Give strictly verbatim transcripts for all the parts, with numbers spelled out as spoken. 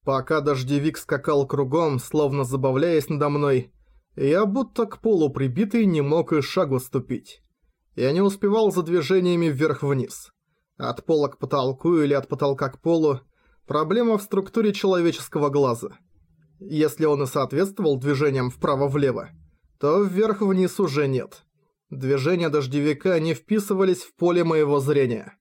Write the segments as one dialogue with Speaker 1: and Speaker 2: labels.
Speaker 1: Пока дождевик скакал кругом, словно забавляясь надо мной, я будто к полу прибитый не мог и шагу ступить. Я не успевал за движениями вверх-вниз. От пола к потолку или от потолка к полу – проблема в структуре человеческого глаза. Если он и соответствовал движениям вправо-влево, то вверх-вниз уже нет. Движения дождевика не вписывались в поле моего зрения.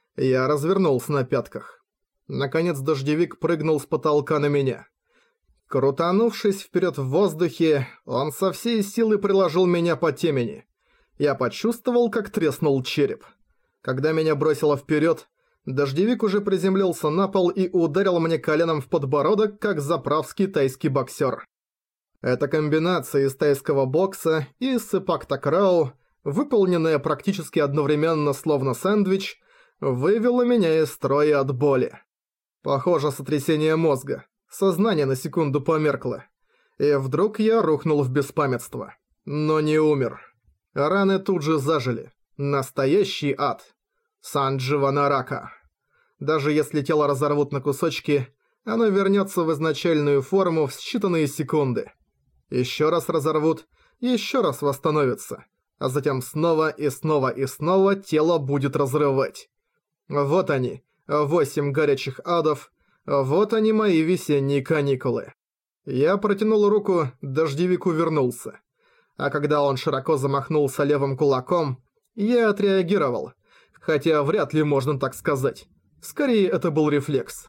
Speaker 1: Я развернулся на пятках. Наконец дождевик прыгнул с потолка на меня. Крутанувшись вперед в воздухе, он со всей силы приложил меня по темени. Я почувствовал, как треснул череп. Когда меня бросило вперед, дождевик уже приземлился на пол и ударил мне коленом в подбородок, как заправский тайский боксер. Эта комбинация из тайского бокса и сэпак-такрау, выполненная практически одновременно словно сэндвич, вывела меня из строя от боли. Похоже, сотрясение мозга. Сознание на секунду померкло. И вдруг я рухнул в беспамятство. Но не умер. Раны тут же зажили. Настоящий ад. Сандживанарака. Даже если тело разорвут на кусочки, оно вернется в изначальную форму в считанные секунды. Еще раз разорвут, еще раз восстановится. А затем снова и снова и снова тело будет разрывать. Вот они, восемь горячих адов. Вот они, мои весенние каникулы. Я протянул руку, дождевик увернулся. А когда он широко замахнулся левым кулаком, я отреагировал. Хотя вряд ли можно так сказать. Скорее, это был рефлекс.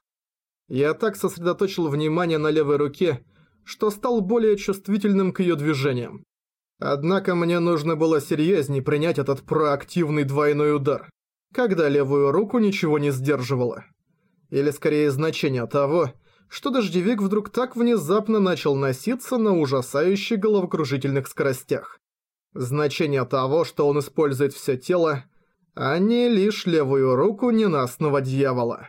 Speaker 1: Я так сосредоточил внимание на левой руке, что стал более чувствительным к ее движениям. Однако мне нужно было серьезнее принять этот проактивный двойной удар, когда левую руку ничего не сдерживало. Или скорее значение того, что дождевик вдруг так внезапно начал носиться на ужасающих головокружительных скоростях. Значение того, что он использует все тело, а не лишь левую руку ненастного дьявола.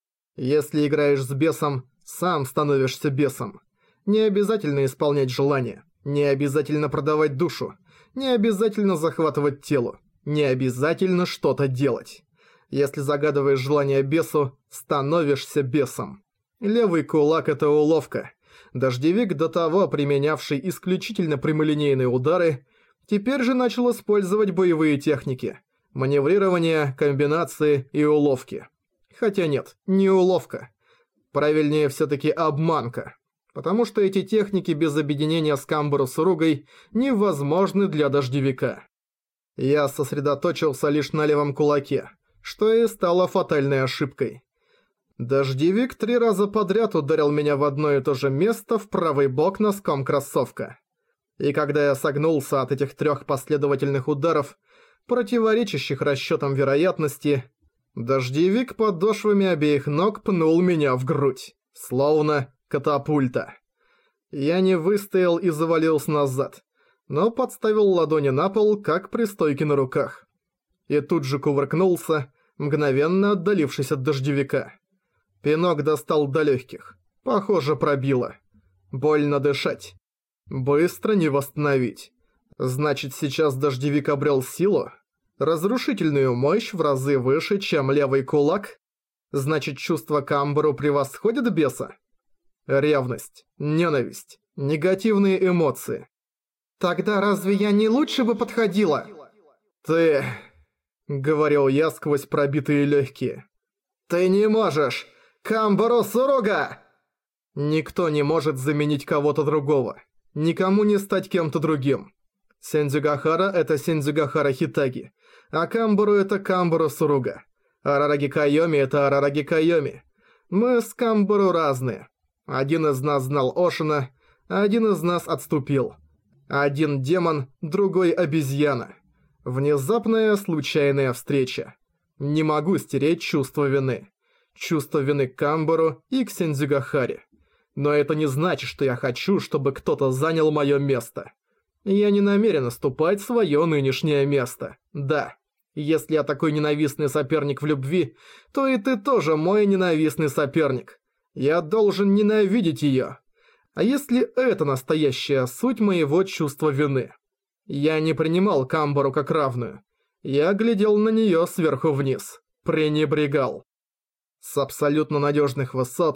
Speaker 1: Если играешь с бесом, сам становишься бесом. Не обязательно исполнять желания, не обязательно продавать душу, не обязательно захватывать тело, не обязательно что-то делать. Если загадываешь желание бесу, становишься бесом. Левый кулак – это уловка. Дождевик, до того применявший исключительно прямолинейные удары, теперь же начал использовать боевые техники. Маневрирование, комбинации и уловки. Хотя нет, не уловка. Правильнее все-таки обманка. Потому что эти техники без объединения с Камбару-Суругой невозможны для дождевика. Я сосредоточился лишь на левом кулаке, что и стало фатальной ошибкой. Дождевик три раза подряд ударил меня в одно и то же место в правый бок носком кроссовка. И когда я согнулся от этих трех последовательных ударов, противоречащих расчетам вероятности, дождевик подошвами обеих ног пнул меня в грудь, словно катапульта. Я не выстоял и завалился назад, но подставил ладони на пол, как при стойке на руках. И тут же кувыркнулся, мгновенно отдалившись от дождевика. Пинок достал до легких. Похоже, пробило. Больно дышать. Быстро не восстановить. Значит, сейчас дождевик обрел силу? Разрушительную мощь в разы выше, чем левый кулак? Значит, чувство Камбару превосходит беса? Ревность, ненависть, негативные эмоции. «Тогда разве я не лучше бы подходила?» «Ты...» — говорил я сквозь пробитые легкие. «Ты не можешь! Камбару-Суруга!» Никто не может заменить кого-то другого. Никому не стать кем-то другим. Синдзюгахара – это Синдзюгахара Хитаги, а Камбару – это Камбару-Суруга. Арараги Кайоми – это Арараги Кайоми. Мы с Камбару разные. Один из нас знал Ошина, один из нас отступил. Один демон, другой обезьяна. Внезапная случайная встреча. Не могу стереть чувство вины. Чувство вины к Камбару и к Синдзюгахаре. Но это не значит, что я хочу, чтобы кто-то занял мое место. Я не намерен уступать свое нынешнее место. Да, если я такой ненавистный соперник в любви, то и ты тоже мой ненавистный соперник. Я должен ненавидеть ее. А если это настоящая суть моего чувства вины? Я не принимал Камбару как равную. Я глядел на нее сверху вниз. Пренебрегал. С абсолютно надежных высот,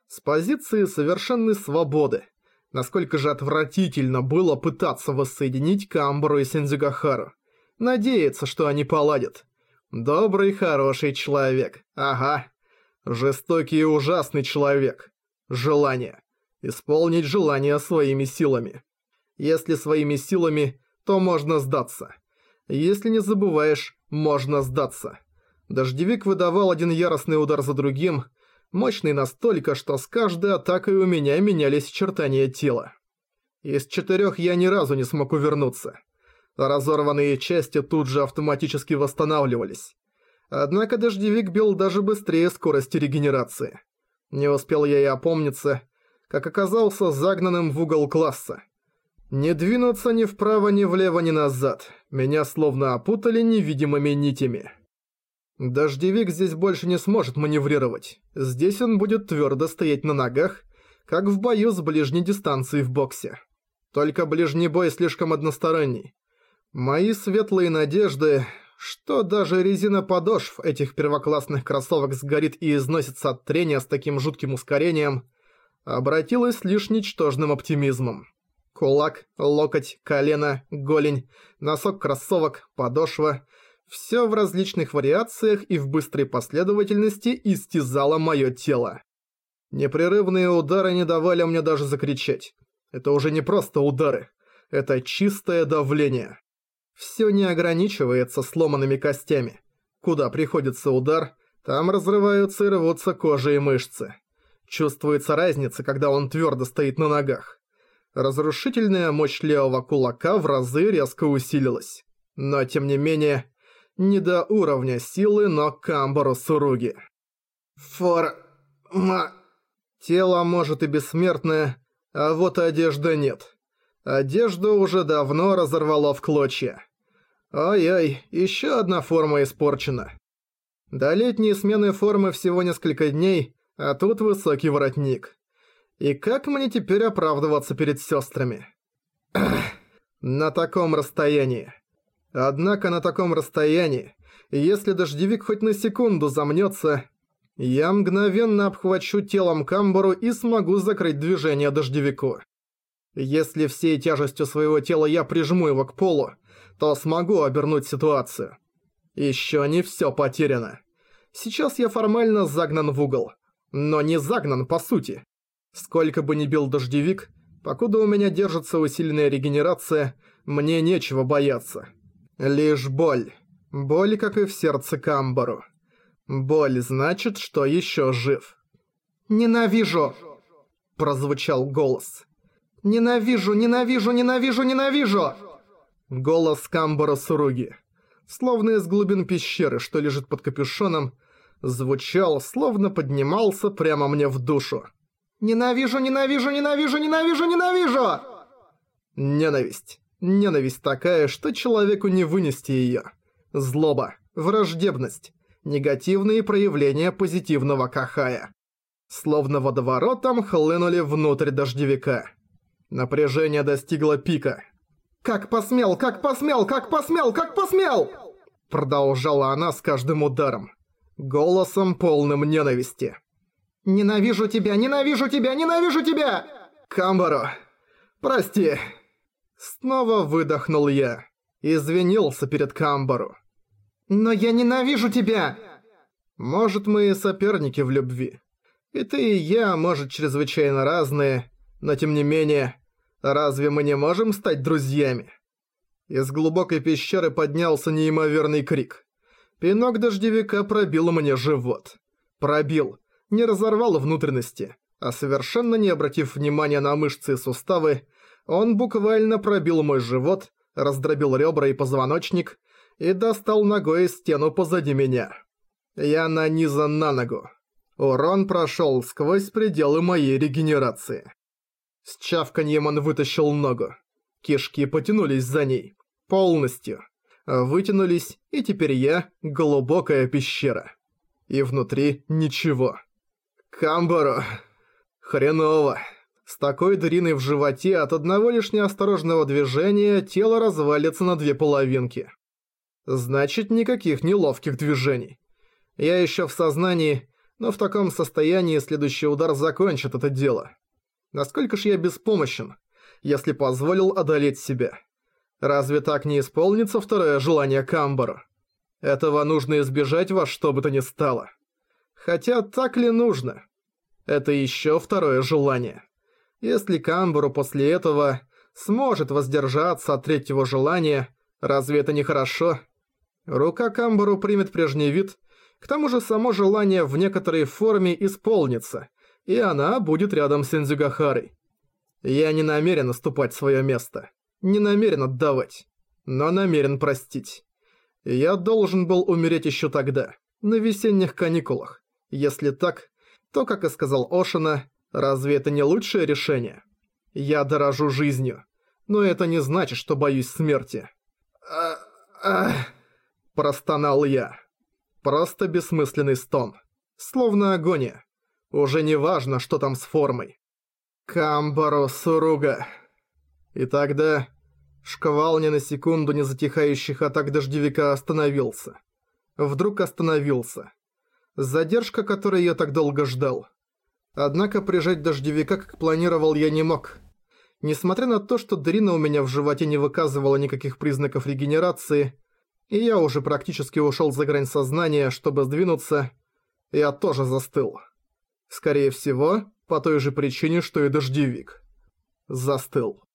Speaker 1: С позиции совершенной свободы. Насколько же отвратительно было пытаться воссоединить Камбару и Синдзюгахару. Надеяться, что они поладят. Добрый, хороший человек. Ага. Жестокий и ужасный человек. Желание. Исполнить желание своими силами. Если своими силами, то можно сдаться. Если не забываешь, можно сдаться. Дождевик выдавал один яростный удар за другим, мощный настолько, что с каждой атакой у меня менялись очертания тела. Из четырех я ни разу не смог увернуться. Разорванные части тут же автоматически восстанавливались. Однако дождевик бил даже быстрее скорости регенерации. Не успел я и опомниться, как оказался загнанным в угол класса. Не двинуться ни вправо, ни влево, ни назад. Меня словно опутали невидимыми нитями. Дождевик здесь больше не сможет маневрировать. Здесь он будет твердо стоять на ногах, как в бою с ближней дистанции в боксе. Только ближний бой слишком односторонний. Мои светлые надежды, что даже резина подошв этих первоклассных кроссовок сгорит и износится от трения с таким жутким ускорением, обратилась лишь ничтожным оптимизмом. Кулак, локоть, колено, голень, носок кроссовок, подошва – все в различных вариациях и в быстрой последовательности истязало мое тело. Непрерывные удары не давали мне даже закричать. Это уже не просто удары, это чистое давление. Все не ограничивается сломанными костями. Куда приходится удар, там разрываются и рвутся кожа и мышцы. Чувствуется разница, когда он твердо стоит на ногах. Разрушительная мощь левого кулака в разы резко усилилась. Но тем не менее, не до уровня силы, но Камбару Суруги. Форма. Тело может и бессмертное, а вот одежда нет. Одежду уже давно разорвало в клочья. Ой-ой, еще одна форма испорчена. До летней смены формы всего несколько дней, а тут высокий воротник. И как мне теперь оправдываться перед сестрами? На таком расстоянии. Однако на таком расстоянии, если дождевик хоть на секунду замнется, я мгновенно обхвачу телом Камбару и смогу закрыть движение дождевику. Если всей тяжестью своего тела я прижму его к полу, то смогу обернуть ситуацию. Еще не все потеряно. Сейчас я формально загнан в угол, но не загнан по сути. Сколько бы ни бил дождевик, покуда у меня держится усиленная регенерация, мне нечего бояться. Лишь боль. Боль, как и в сердце Камбару. Боль значит, что еще жив. «Ненавижу!» – прозвучал голос. «Ненавижу, ненавижу, ненавижу, ненавижу!» Голос Камбару Суруги, словно из глубин пещеры, что лежит под капюшоном, звучал, словно поднимался прямо мне в душу. «Ненавижу, ненавижу, ненавижу, ненавижу, ненавижу!» Ненависть. Ненависть такая, что человеку не вынести её. Злоба, враждебность, негативные проявления позитивного кахая. Словно водоворотом хлынули внутрь дождевика. Напряжение достигло пика. «Как посмел, как посмел, как посмел, как посмел!» Продолжала она с каждым ударом. Голосом полным ненависти. «Ненавижу тебя, ненавижу тебя, ненавижу тебя!» «Камбару, прости!» Снова выдохнул я. Извинился перед Камбару. «Но я ненавижу тебя!» Может, мы и соперники в любви. И ты, и я, может, чрезвычайно разные, но тем не менее, разве мы не можем стать друзьями? Из глубокой пещеры поднялся неимоверный крик. Пинок дождевика пробил мне живот. Пробил. Не разорвал внутренности, а совершенно не обратив внимания на мышцы и суставы, он буквально пробил мой живот, раздробил ребра и позвоночник и достал ногой стену позади меня. Я нанизан на ногу. Урон прошел сквозь пределы моей регенерации. С чавканьем он вытащил ногу. Кишки потянулись за ней. Полностью. Вытянулись, и теперь я — глубокая пещера. И внутри ничего. Камбару. Хреново. С такой дыриной в животе от одного лишь неосторожного движения тело развалится на две половинки. Значит, никаких неловких движений. Я еще в сознании, Но в таком состоянии следующий удар закончит это дело. Насколько ж я беспомощен, если позволил одолеть себя. Разве так не исполнится второе желание Камбару? Этого нужно избежать во что бы то ни стало. Хотя так ли нужно? Это еще второе желание. Если Камбару после этого сможет воздержаться от третьего желания, разве это не хорошо? Рука Камбару примет прежний вид, к тому же само желание в некоторой форме исполнится, и она будет рядом с Синдзюгахарой. Я не намерен уступать свое место, не намерен отдавать, но намерен простить. Я должен был умереть еще тогда, на весенних каникулах. Если так, то, как и сказал Ошина, разве это не лучшее решение? Я дорожу жизнью, но это не значит, что боюсь смерти. А, а, простонал я. Просто бессмысленный стон. Словно агония. Уже не важно, что там с формой. Камбару Суруга. И тогда шквал ни на секунду не затихающих атак дождевика остановился. Вдруг остановился. Задержка, которой я так долго ждал. Однако прижать дождевика, как планировал, я не мог. Несмотря на то, что дырина у меня в животе не выказывала никаких признаков регенерации, и я уже практически ушел за грань сознания, чтобы сдвинуться, я тоже застыл. Скорее всего, по той же причине, что и дождевик. Застыл.